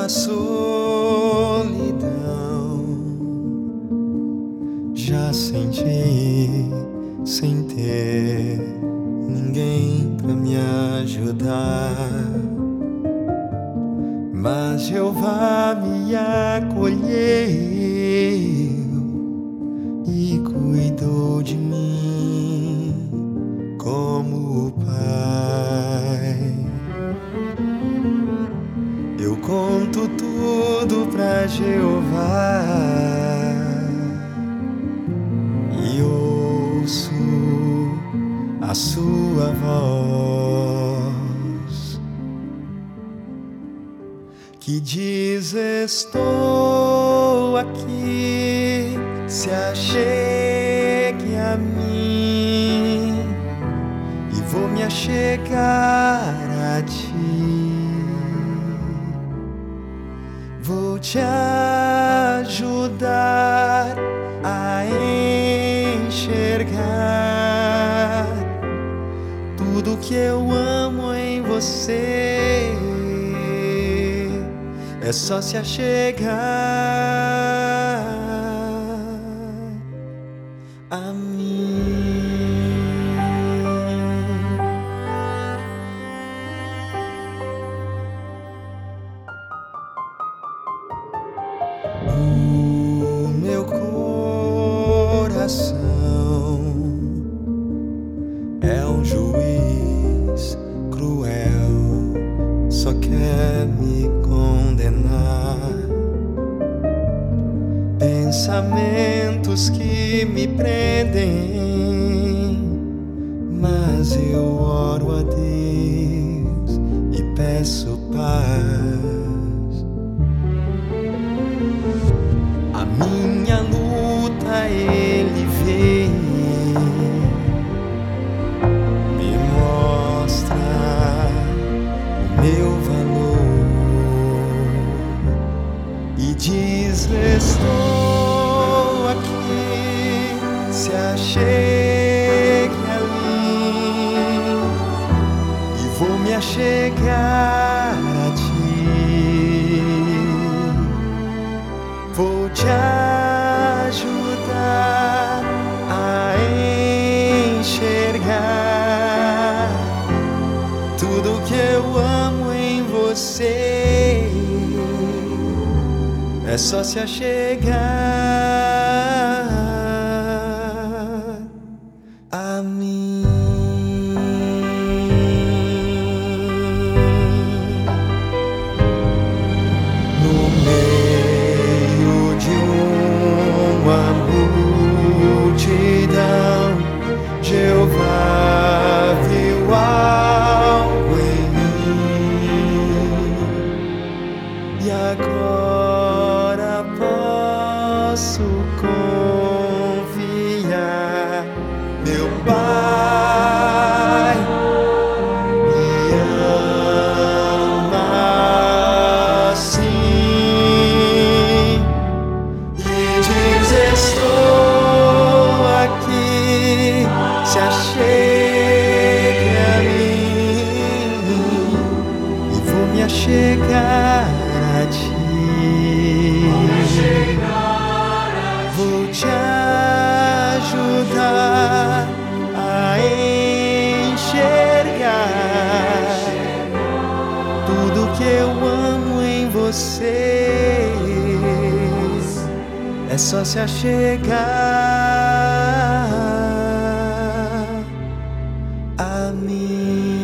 solidão já senti sem ter ninguém pra me ajudar. Mas Jeová me acolheu e cuidou de mim como Pai. Eu conto tudo pra Jeová e ouço a sua voz que diz: estou aqui, se achegue a mim e vou me achegar a ti. Vou te ajudar a enxergar tudo que eu amo em você. É só se achegar a mim. O meu coração é um juiz cruel, só quer me condenar. Pensamentos que me prendem, mas eu oro a Deus e peço paz. A minha luta Ele vê, me mostra o meu valor e diz: estou aqui, se achegue a mim e vou me achegar a ti. Vou te ajudar a enxergar tudo que eu amo em você. É só se achegar a mim. No meio de uma multidão, Jeová viu algo em mim e agora posso confiar. Meu Pai me ama assim e diz: estou aqui, se achegue a mim e vou me achegar a ti. Vou te ajudar a enxergar tudo que eu amo em você. É só se achegar a mim.